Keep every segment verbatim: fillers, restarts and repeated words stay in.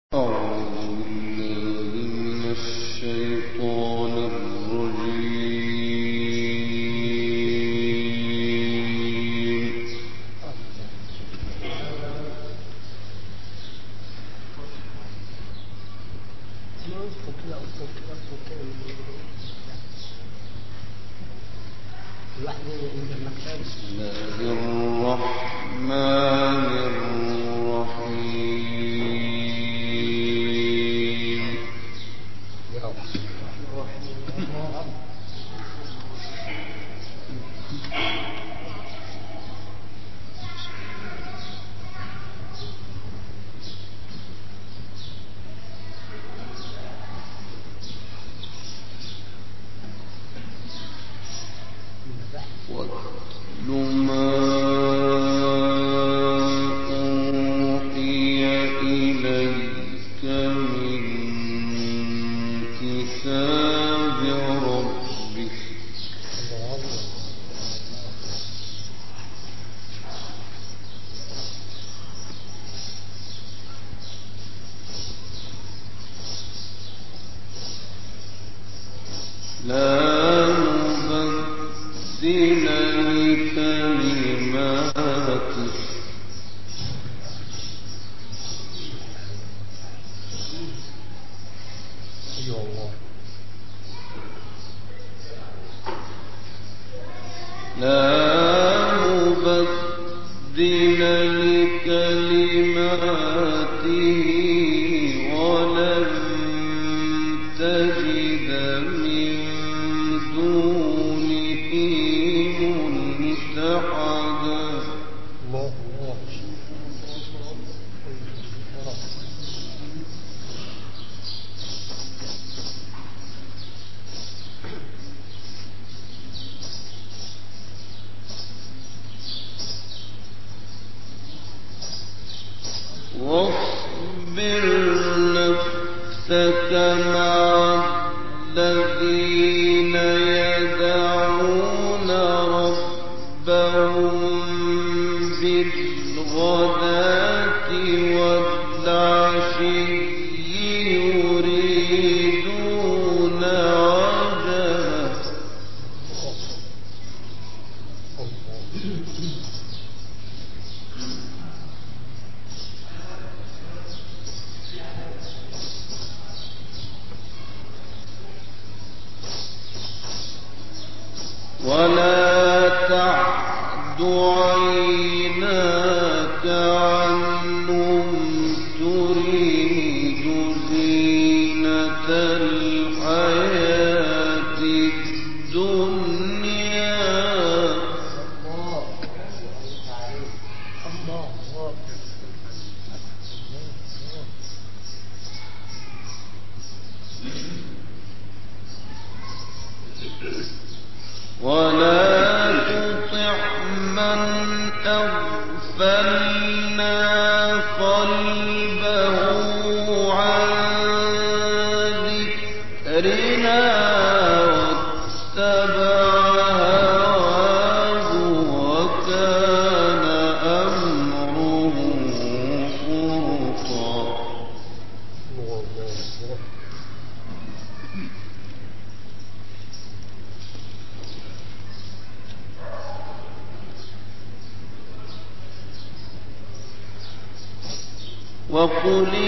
وقل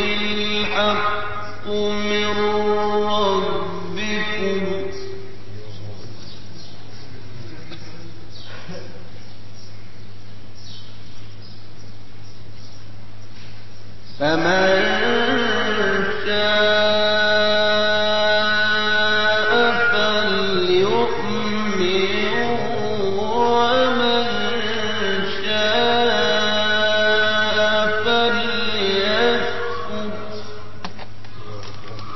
الحق من ربكم فمن شاء فليؤمن ومن شاء فليكفر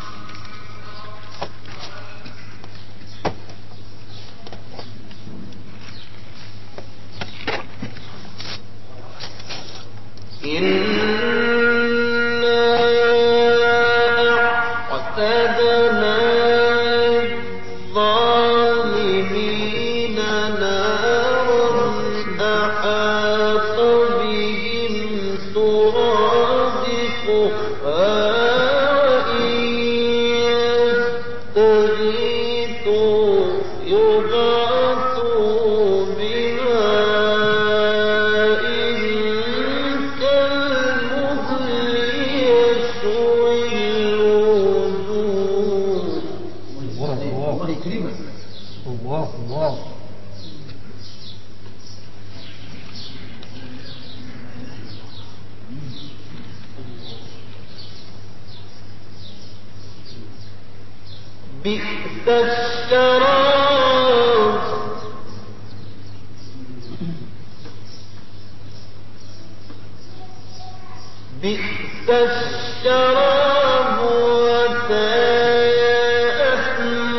بئس الشراب بئس الشراب وساءت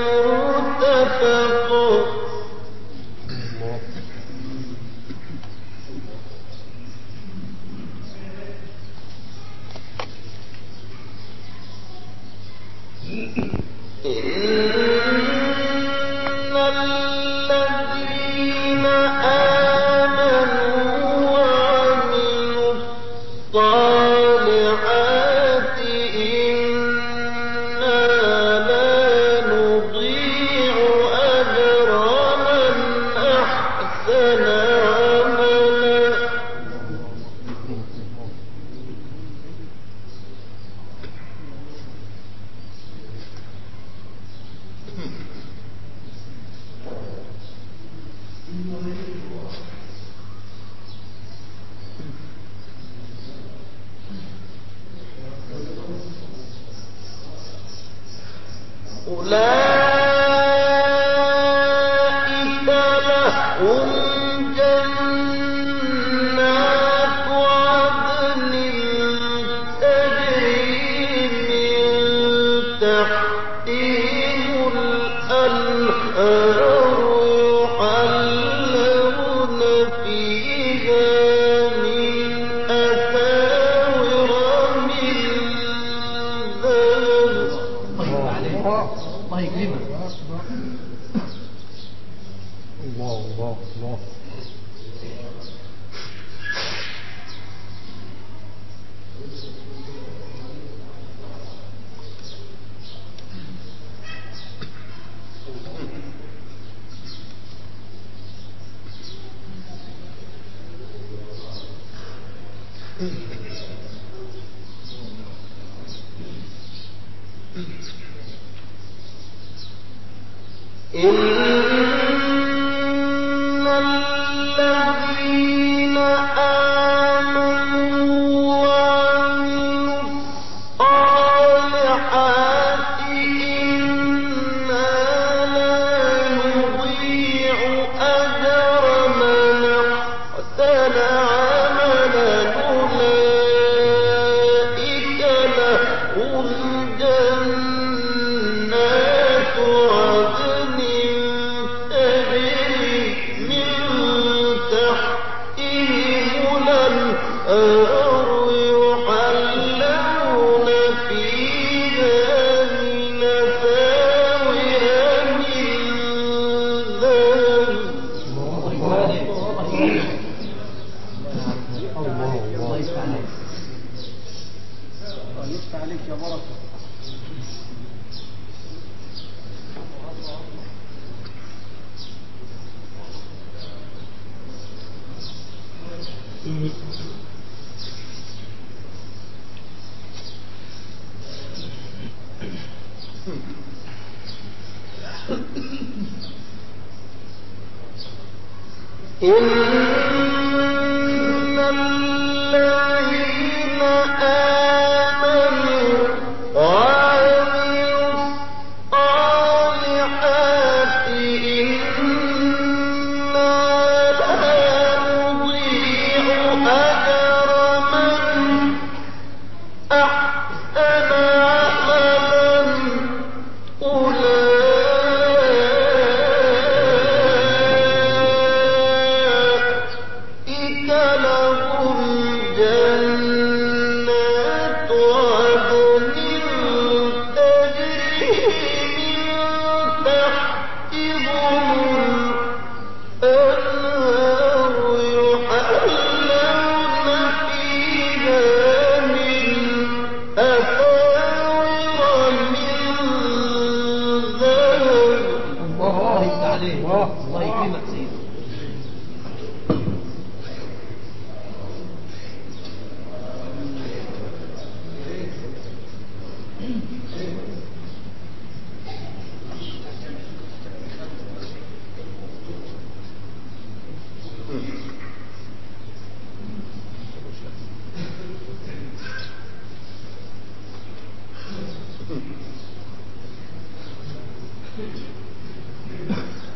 مرتفقا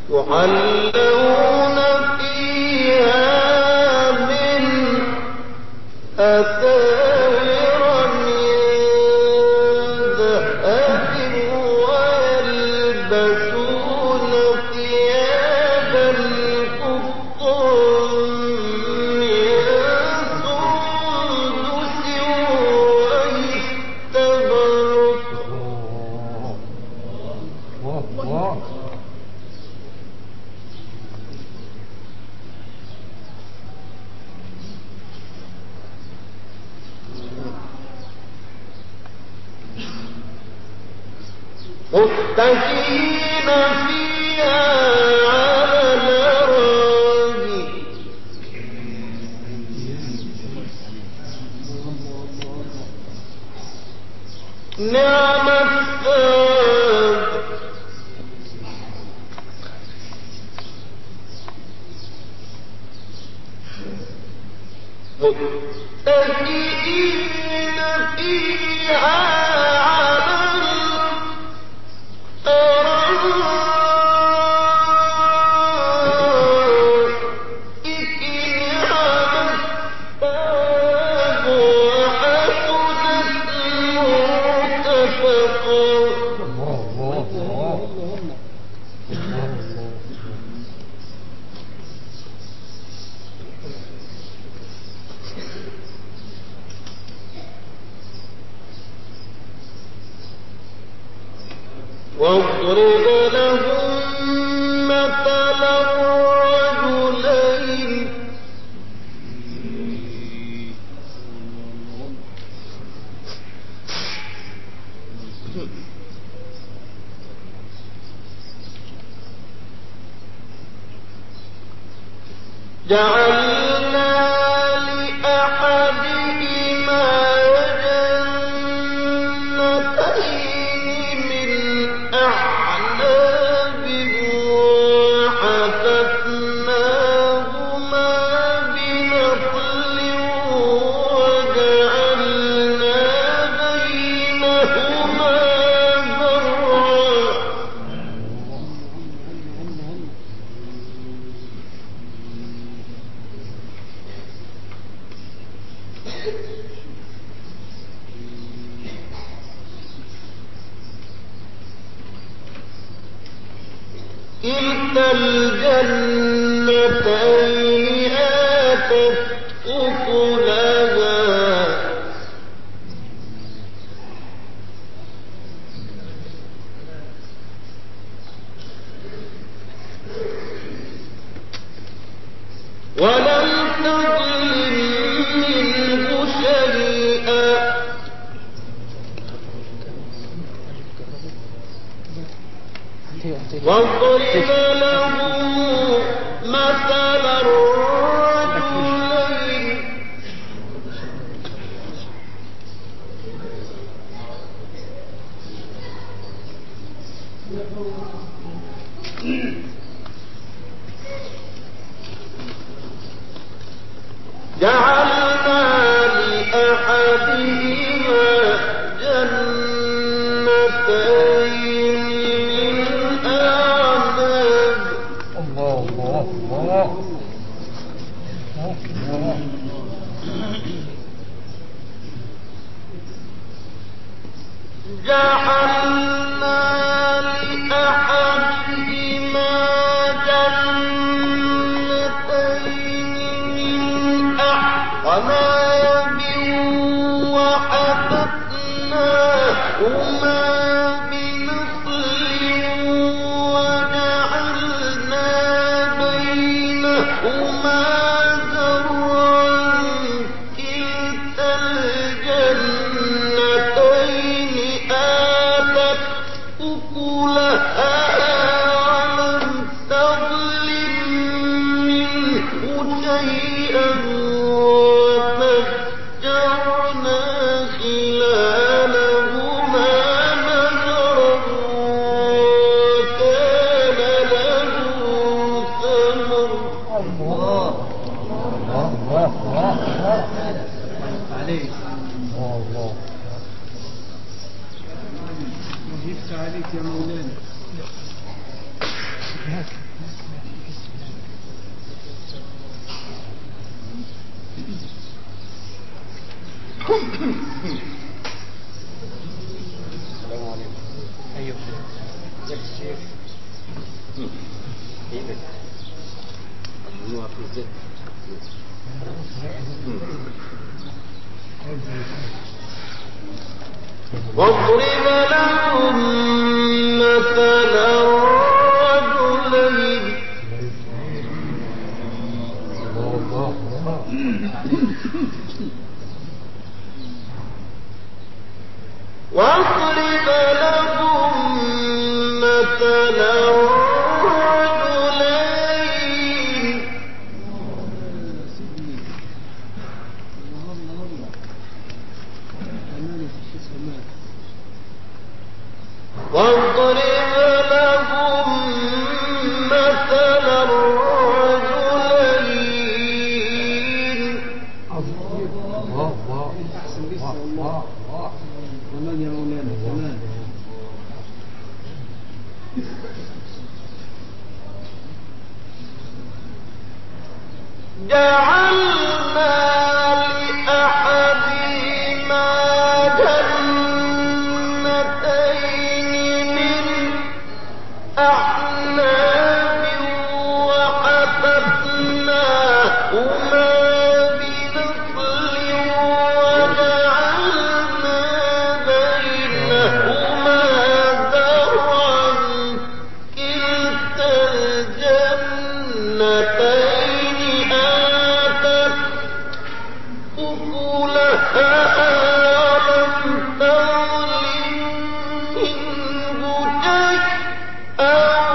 يحلون فيها من أساور من ذهب ويلبسون ثيابا خضرا من سندس واستبرق متكئين فيها على الأرائك نعم الثواب متكئين فيها واضرب لهم مثل الرجلين جعلنا لأحدهما جنتين من أعناب وحففناهما بنخل وجعلنا بينهما زرعا كلتا الجنتين آتت أكلها ولم تظلم منه شيئا واضرب له مثل الرجلين جعلنا لأحدهما جنتين من أعناب جعلنا لأحدهما جنتين من أعناب وحففناهما بنخل وجعلنا بينهما زرعا كلتا الجنتين آتت أكلها ولم تظلم منه شيئا وفجرنا خلالهما نهرا وكان له ثمر الله الله الله عليك الله يفتح عليك يا مولانا واضرب لهم مثلا رجلين واضرب لهم مثلا رجلين واضرب لهم مثلا الرجلين ومن يا مولانا كمان جعلنا لأحدهما جنتين من أعناب وحفظناهما بنخل وجعلنا بينهما زرعا كلتا الجنتين آتت أكلها ولم تظلم منه شيئا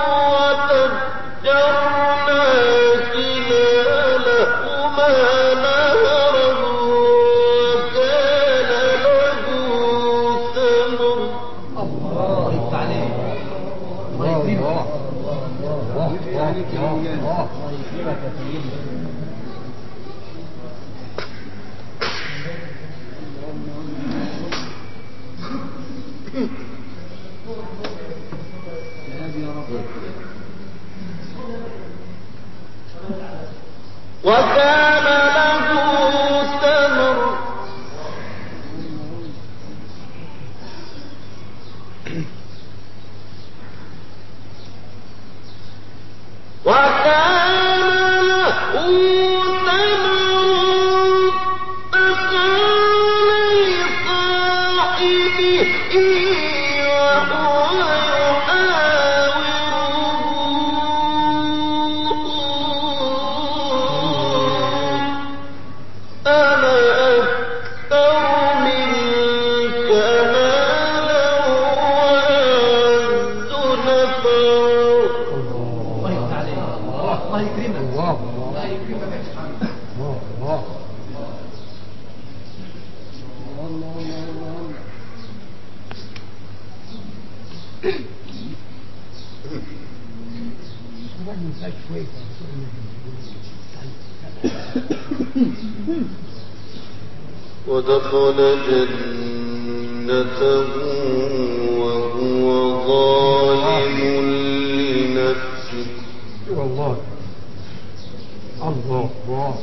وفجرنا خلالهما نهرا وكان له ثمر. الله يفتح عليك الله يكرمك الله يفتح عليك يا مولانا الله يكرمك يا سيدنا وكان له ثمر وكان له ثمر فقال لصاحبه وهو يحاوره أنا أكثر منك مالا وأعز نفرا. الله يفتح عليك الله يكرمك الله يكرمك يا سبحانه الله الله الله الله ودخل جنته وهو ظالم لنفسه والله الله الله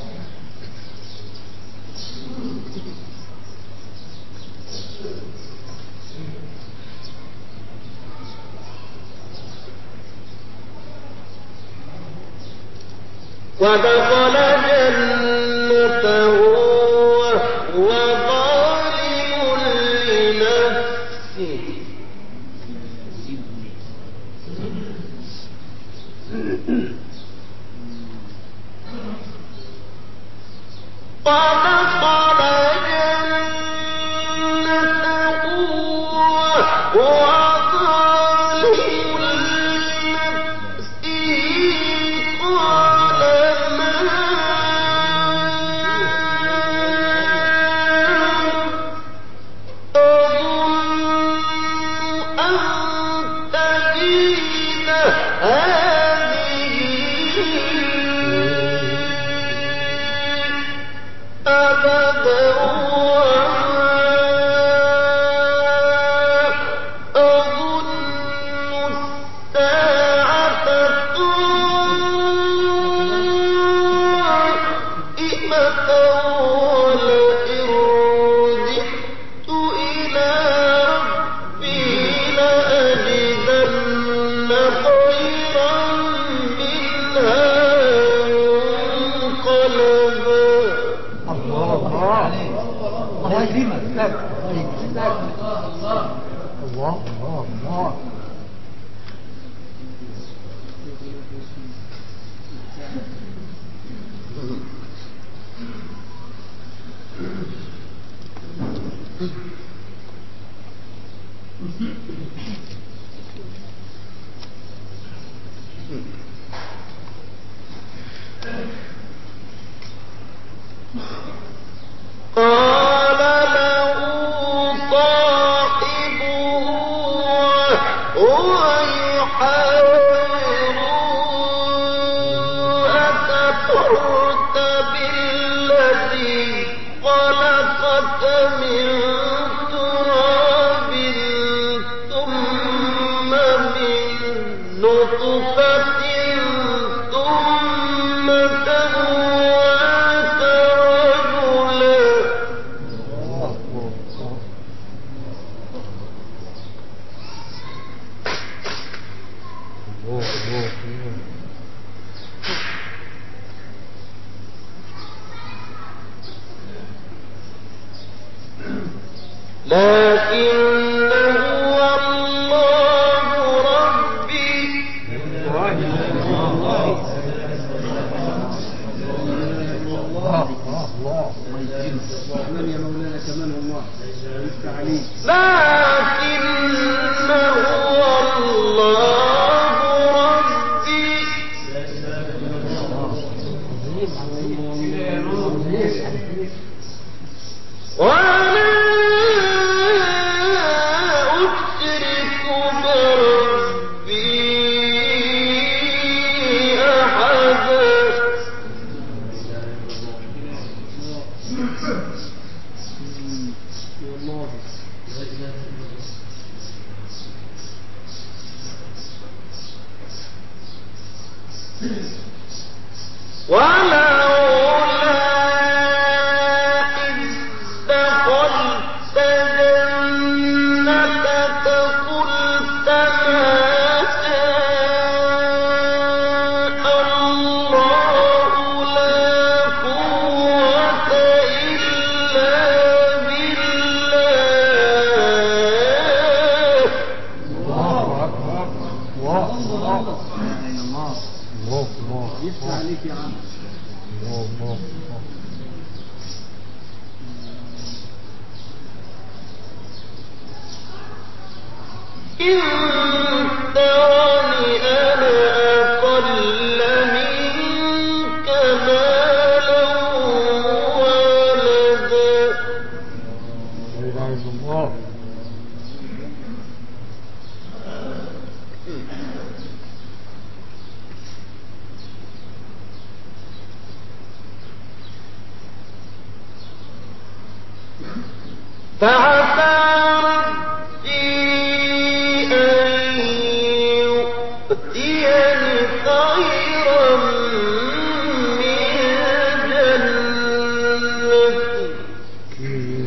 ودخل جنته وهو ظالم لنفسه ودخل جنته وهو ظالم لنفسه قال ما أظن أن تبيد هذه أبدا وما الله يكرمك الله يكرمك الله الله الله قال له صاحبه وهو يحاوره أكفرت بالذي خلقك من تراب ثم من نطفة ثم سواك رجلا لكن هو الله ربي من يا مولانا كمان الله يفتح عليك لكن هو الله ربي ولا أشرك بربي أحدا والله ولولا إذ دخلت جنتك قلت ما شاء الله لا قوة إلا بالله الله أكبر الله الله الله الله يفتح عليك يا عم الله الله إن ترني أنا أقل منك مالا وولدا لا إله إلا الله فعسى ربي أن يؤتيني خيرا من جنتي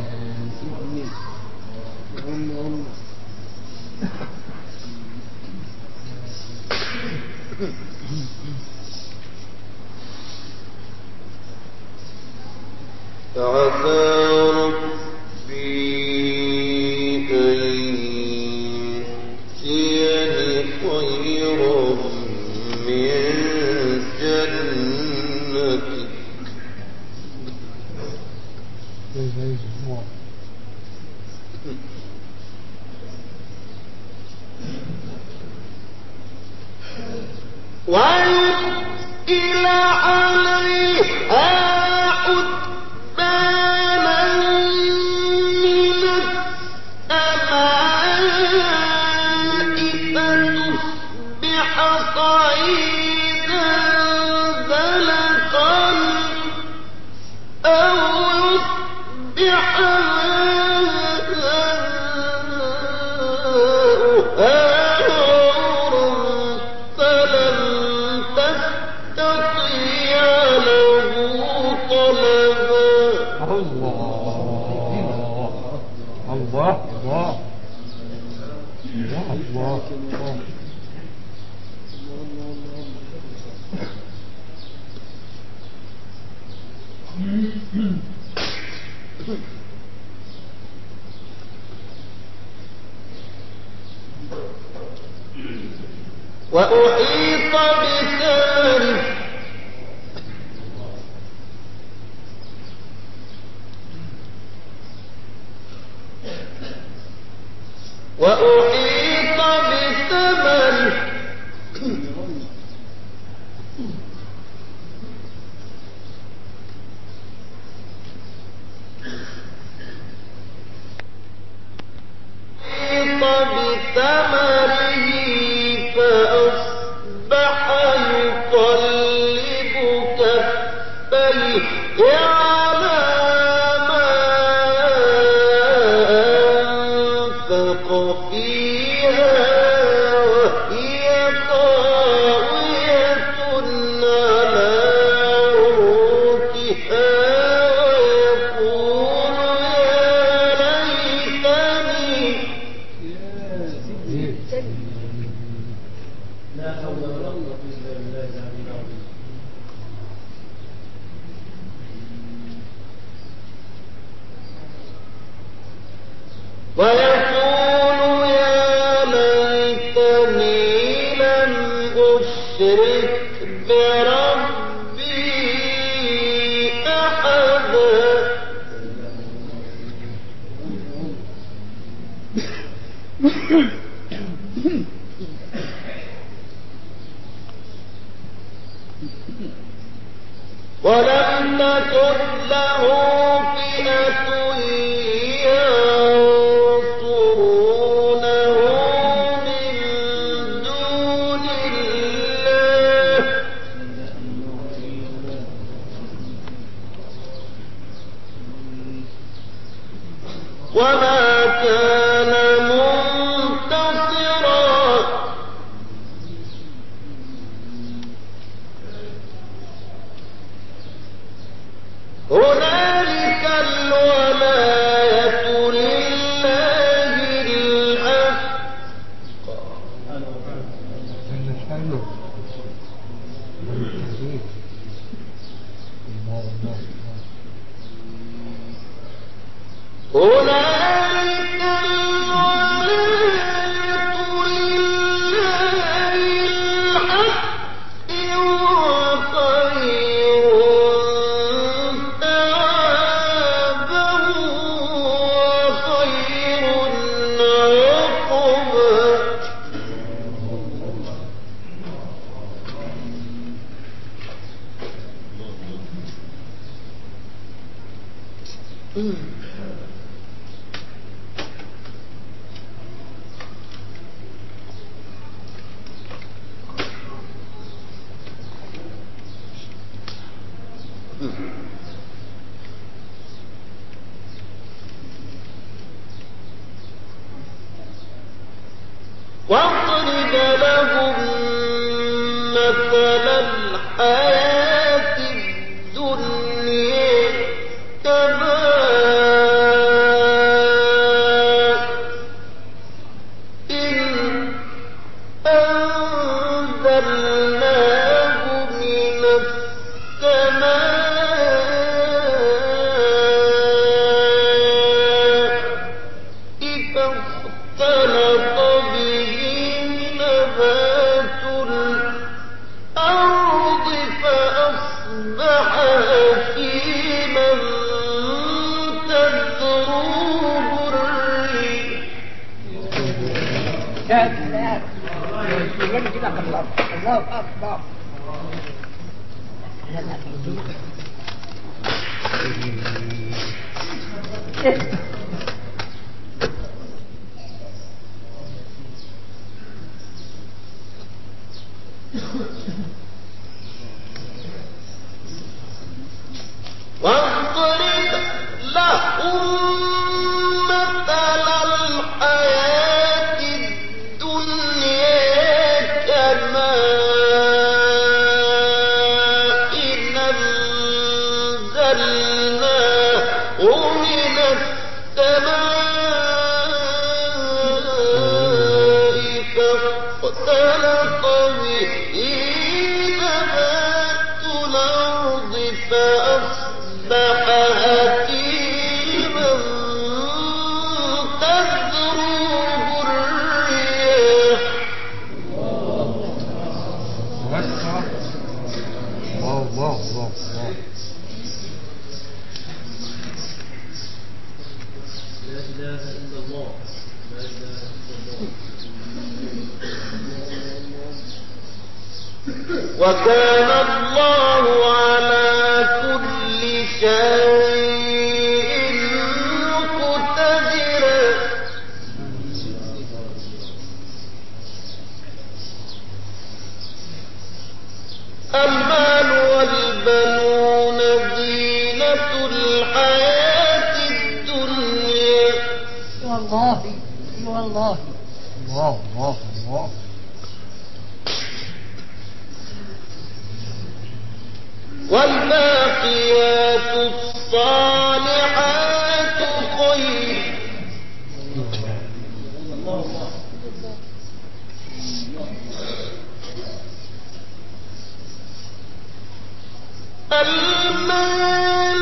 فعسى ربي أن يؤتيني خيرا من جنتك لا إله إلا الله ويرسل عليها حسبانا من السماء فتصبح صعيدا زلقا أو يصبح ماؤها غورا فلن تستطيع له طلبا الله الله الله الله الله وأحيط بثمره وأحيط بثمره أحيط بثمره فأصبح يقلب كفيه على ما أنفق فيها وهي خاوية على عروشها ويقول يا ليتني لا حول ولا قوة إلا بالله العلي العظيم. ويقول يا ليتني لم أشرك بربي أحدا ولم تكن له فئة ينصرونه من دون الله وما كان منتصرا هنالك الولاية لله الحق هنالك الولاية لله الحق وخير ثوابا وخير عقبا واضرب لهم مثل الحياة الدنيا كماء إن أنزلناه من السماء فاختلط به نبات الأرض فأصبح هشيما تذروه الريح يا سلام يجب كده الله الله أكبر واضرب لهم مثل الحياة الدنيا كماء أنزلناه من السماء فاختلط به نبات الأرض فأصبح هشيما تذروه الرياح وكان الله على كل شيء مقتدرا المال والبنون زينة الحياة الدنيا والله والله الله الله الله والباقيات الصالحات خير المال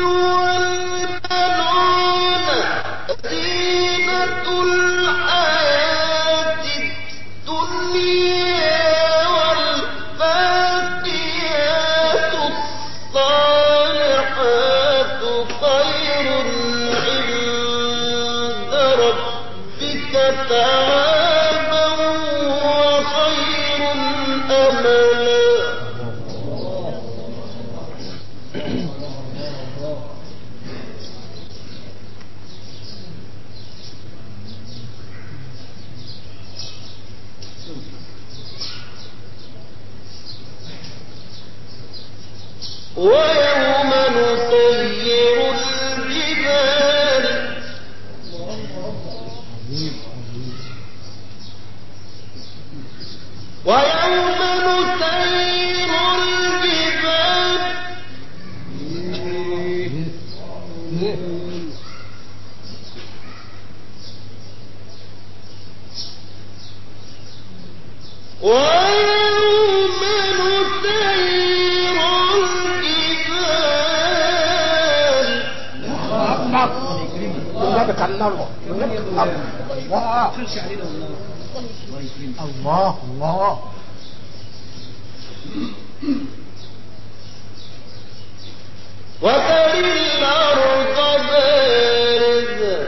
والبنون زينة الحياة الدنيا والباقيات الصالحات خير عند ربك ثوابا وخير أملا ويوم نسير الجبال ويوم نسير الجبال ويوم نسير الجبال النبي كلمه النبي كلمه الله الله الله وترى الأرض بارزة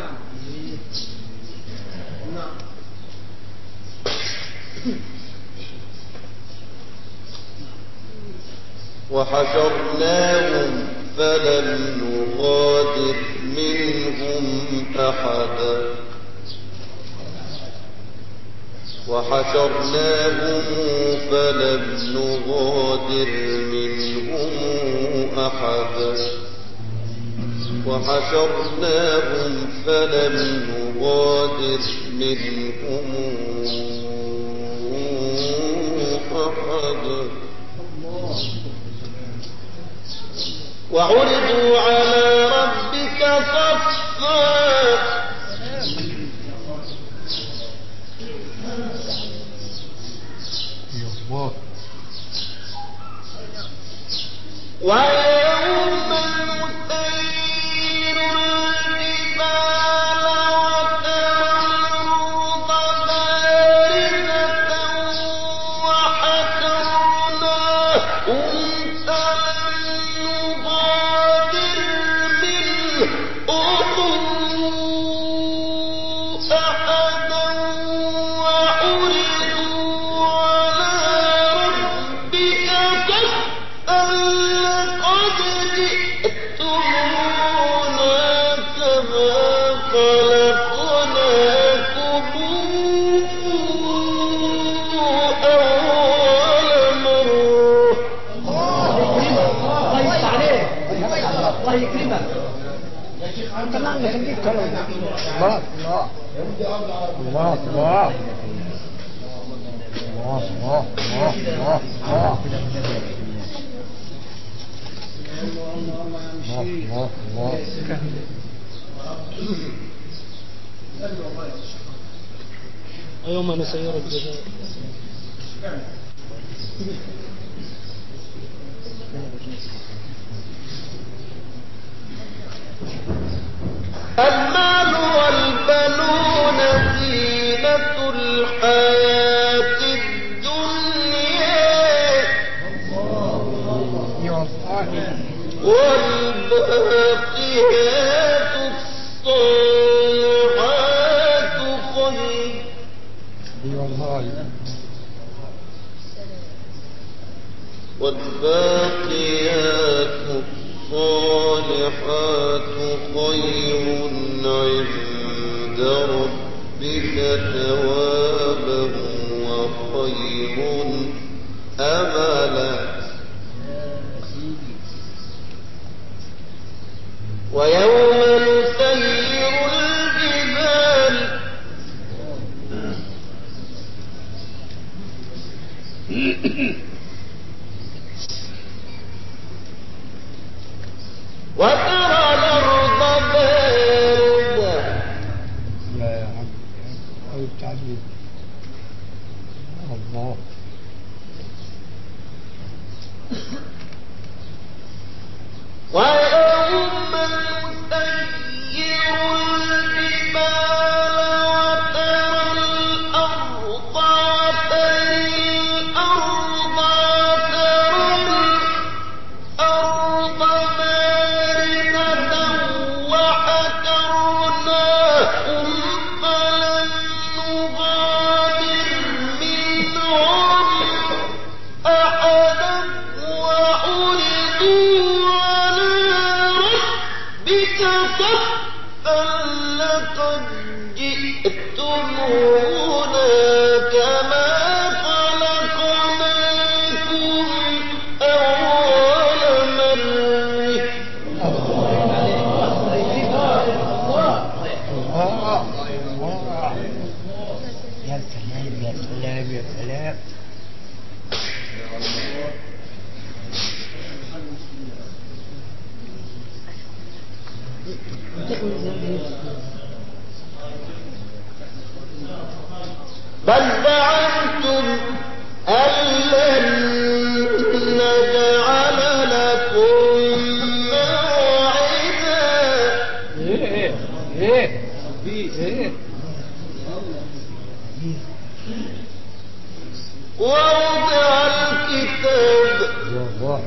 وحشرناهم فلم نغادر منهم أحدا وحشرناهم فلم نغادر منهم أحدا وحشرناهم فلم نغادر منهم أحدا وعرضوا على ربك صفا ويوم نسير الجبال وترى الأرض بارزة وحشرناهم فلم نغادر منهم أحدا وعرضوا على ربك صفا لقد جئتمونا كما خلقناكم أول مرة الله يفتح عليك الله يكرمك انت ما عندك نجيب كلام الله الله الله الله الله الله الله الله الله ويوم نسير الجبال المال والبنون زينة الحياة الدنيا والباقيات الصالحات خير والباقيات الصالحات خير عند ربك ثوابا وخير أملا ويوم نسير الجبال وترى الأرض بارزة لا يا عم أو التعبير الله ويوم نسير الجبال وترى الأرض وترى الأرض وترى الأرض بارزة وحشرناهم فلم نغادر منهم أحدا وعرضوا على ربك صفا لقد جئتمونا كما خلقناكم أول مرة الله الله يا سلام يا سلام يا سلام بل زعمتم أن لن نجعل لكم موعدا ايه ايه ايه ووضع الكتاب الله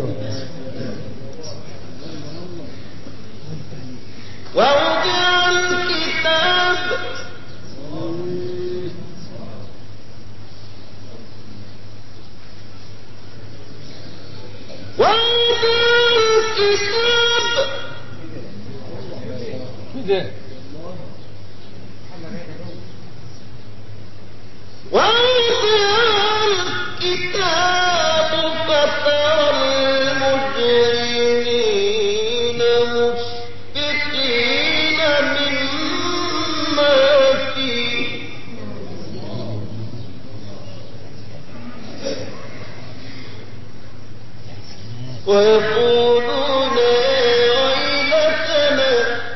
ووضع الكتاب ووضع الكتاب كده ووضع الكتاب فترى المجرمين مشفقين مما فيه ويقولون يا ويلتنا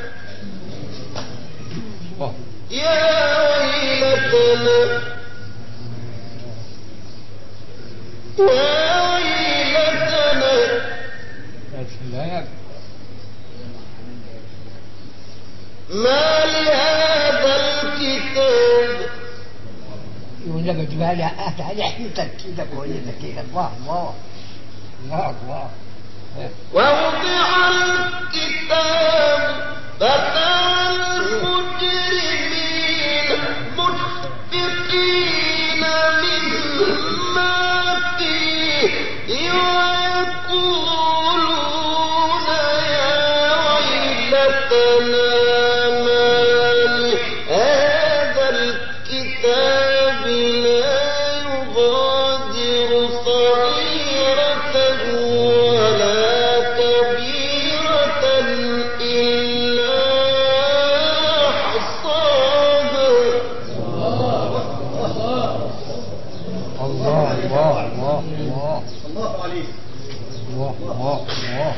الله يا ويلتنا يا ويلتنا يا سلام ما لهذا الكتاب يقول لك اجيبها لي هات حياتك كده كويسه كده الله الله الله الله ووضع الكتاب فترى المجرمين مشفقين مما فيه ويقولون يا ويلتنا ما لهذا الكتاب لا يغادر صغيرة ولا كبيرة إلا أحصاها الله الله الله الله الله عليك الله الله الله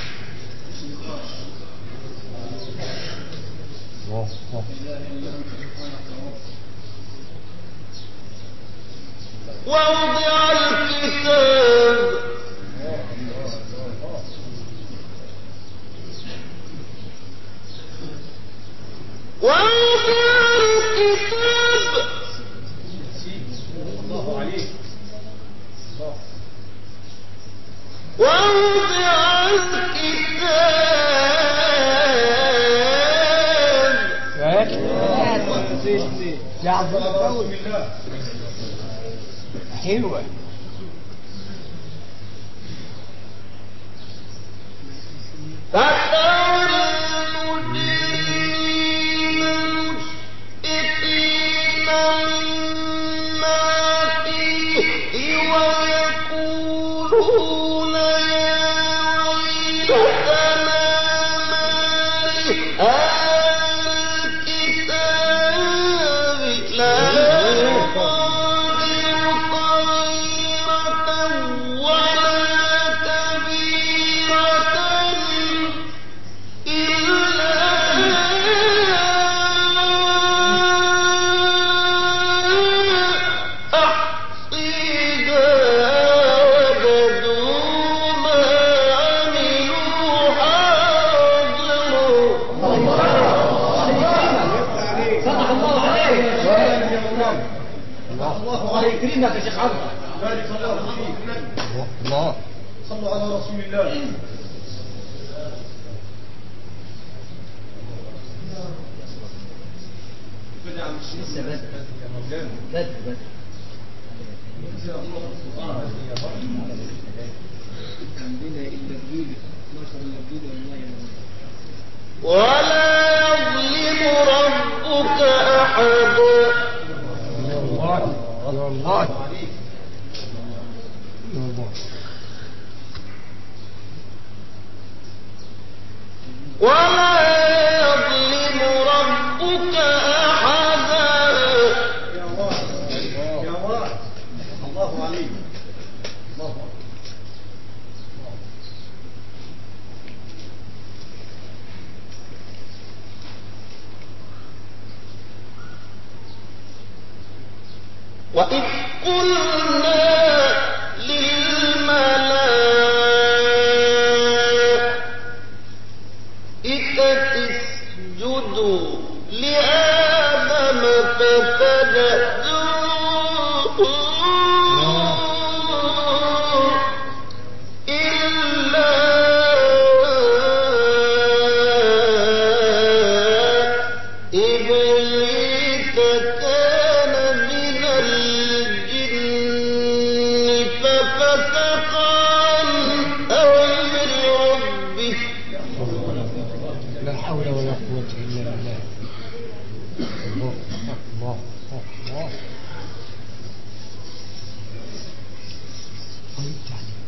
الله ووضع الكتاب ووضع الكتاب الله عليك ووضع الكتاب يا عظيم القول بسم الله حلوة الله يكرمك يا شيخ عبد بارك الله فيك. الله صلوا على رسول الله. لسه بدري بدري بدري عندنا الا بجيل اتناشر الا بجيل والله يا مولانا. ولا يظلم ربك أحدا. الله الله ولا يظلم ربك أحدا. يا واحد يا واحد الله عليك. الله وإذ قلنا للملائكة اسجدوا لآدم فسجدوا إلا إبليس كان من الجن ففسق عن أمر ربه. لا حول ولا قوة إلا بالله. الله الله الله قلت عليك.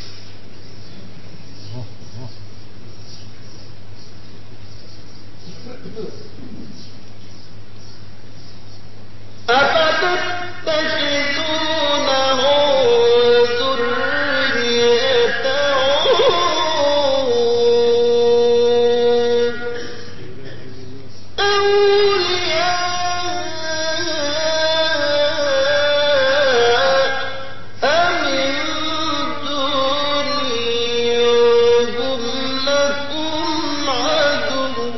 الله الله أفتتخذونه ذريته أولياء أمن دوني وهم لكم عدو.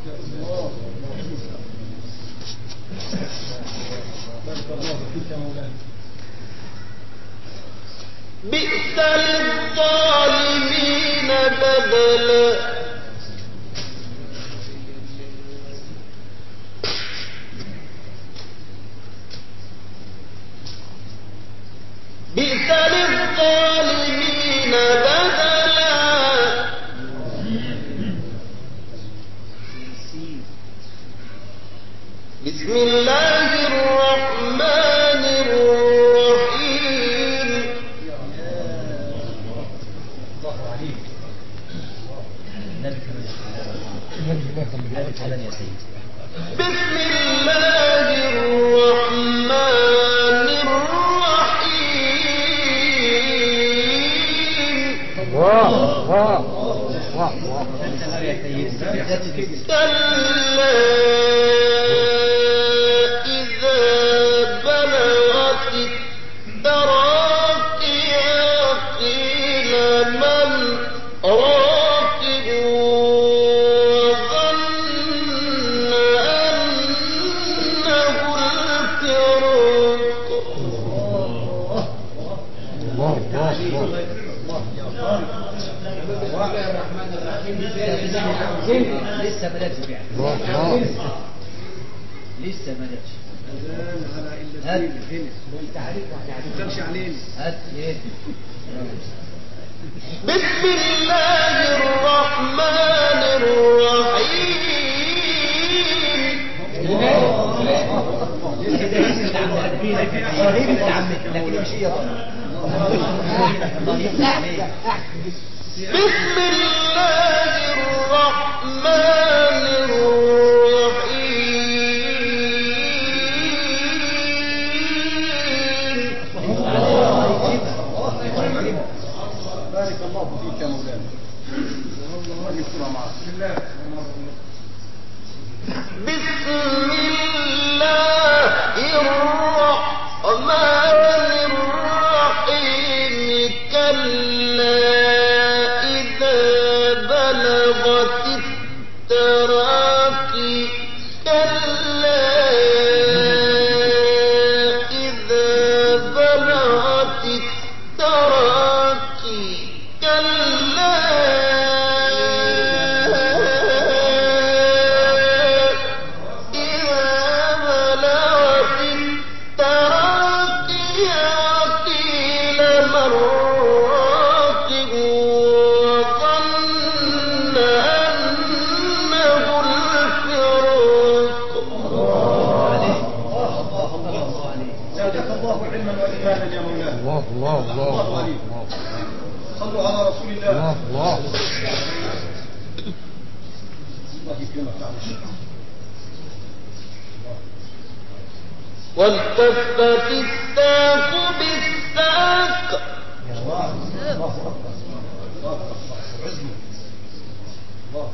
بارك الله فيك يا مولانا. بئس للظالمين بدلا. بئس للظالمين بدلا. بسم الله الرحمن الرحيم. الله عليك. النبي كمان النبي كمان يا سيدي. بسم الله الرحمن الرحيم. الله الله الله يا سيدي كلا إذا بلغت التراقي قيل من راقب وظن أنه الفراق. الله الله لسه ما جاتش يعني. الله لسه ما جاتش. على إلا هات بجيل هنا. انت عليك واحد ما تخافش علينا. هات ايه بسم الله الرحمن الرحيم ابراهيم ابن عمك لكن مش هي بسم الله الرحمن الرحيم بارك الله فيك يا مولانا. الله يكرم معك. بسم الله بسم الله الرحمن الرحيم كلا إذا بلغت التراقي كلا إذا بلغت التراقي كلا الله الله الله الله صلوا على رسول الله. الله الله الله يكرمك يا عم الشيخ. والتفت الساق بالساق الله الله اكبر الله اكبر عزمه الله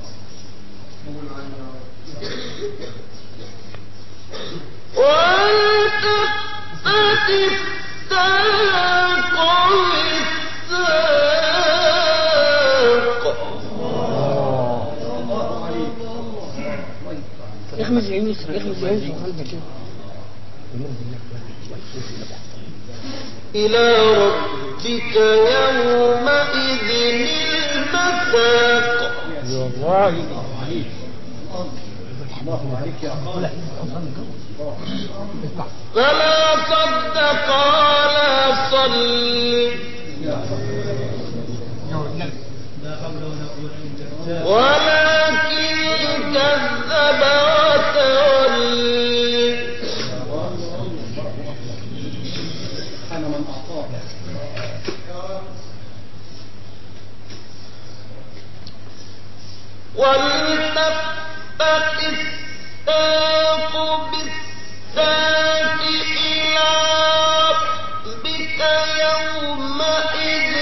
والتفت الساق بالساق الله عليك. اخمس عين يسرى اخمس عين يسرى قلبك إلى ربك يومئذ المساق يا الله الله عليك يا خالد. فلا صدق ولا صلى ولكن كذب وتولى أنا من أعطاك والتفت الساق بالساق إلى ربك يومئذ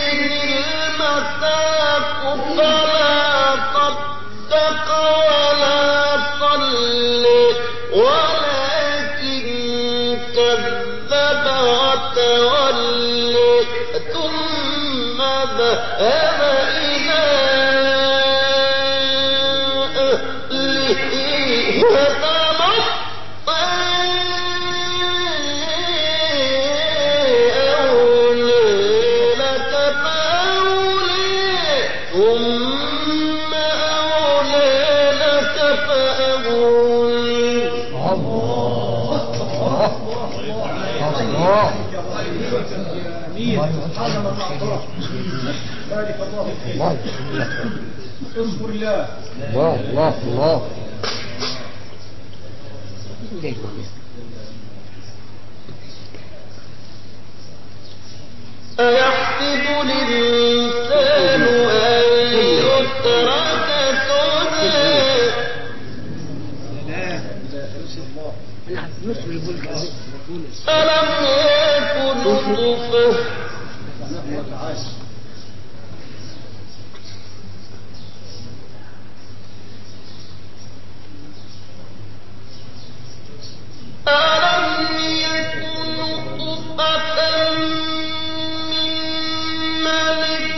المساق فلا صدق ولا صلى ولكن كذب وتولى ثم ذهب إلى أهله يتمطى أولى لك فأولى ثم أولى لك فأولى الله أنا من أعطاك بارك الله فيك. الله اذكر الله. الله الله الله أيحسب الإنسان أن يترك سدى ألم يكن نطفة ألم يكن نطفة من مني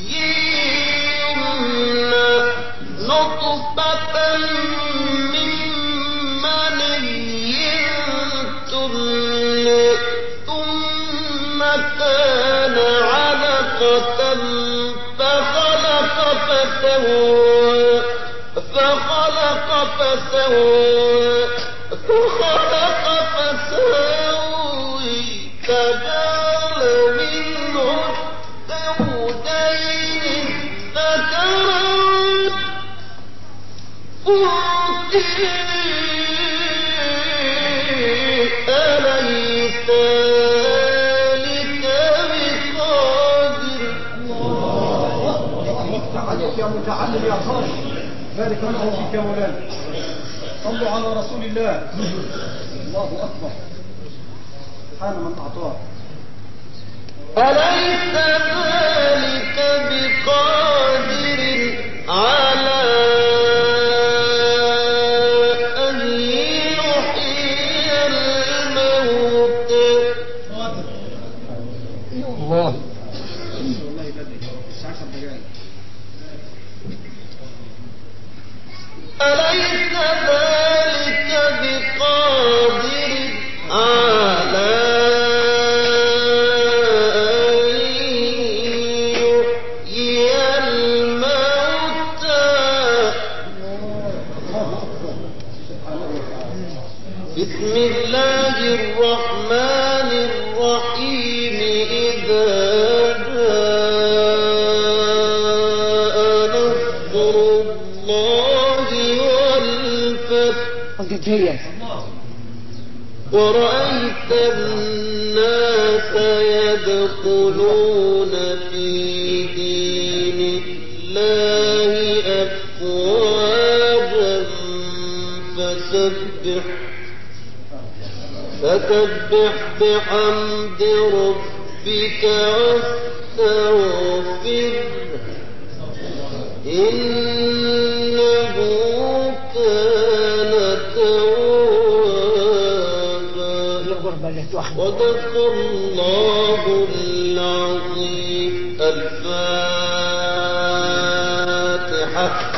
يمنى نطفة من مني تمنى ثم كان علقة فخلق فسوى فخلق فسوى فخلق فسوي فجعل منه الزوجين أليس ذلك بقادر. عليك يا متعلم يا صالح، بارك الله فيك يا مولانا. صلوا على رسول الله. الله أكبر. سبحان من أعطاه. أليس ذلك بقادر على أن يحيي الموتى. الله. والله بدري عشر دقائق. أليس ذلك بقادر على بسم الله الرحمن الرحيم. إذا جاء نصر الله والفتح ورأيت الناس يدخلون في دين الله أفواجا فسبح فسبح بحمد ربك واستغفره إنه كان توابا. صدق الله العظيم. الفاتحة.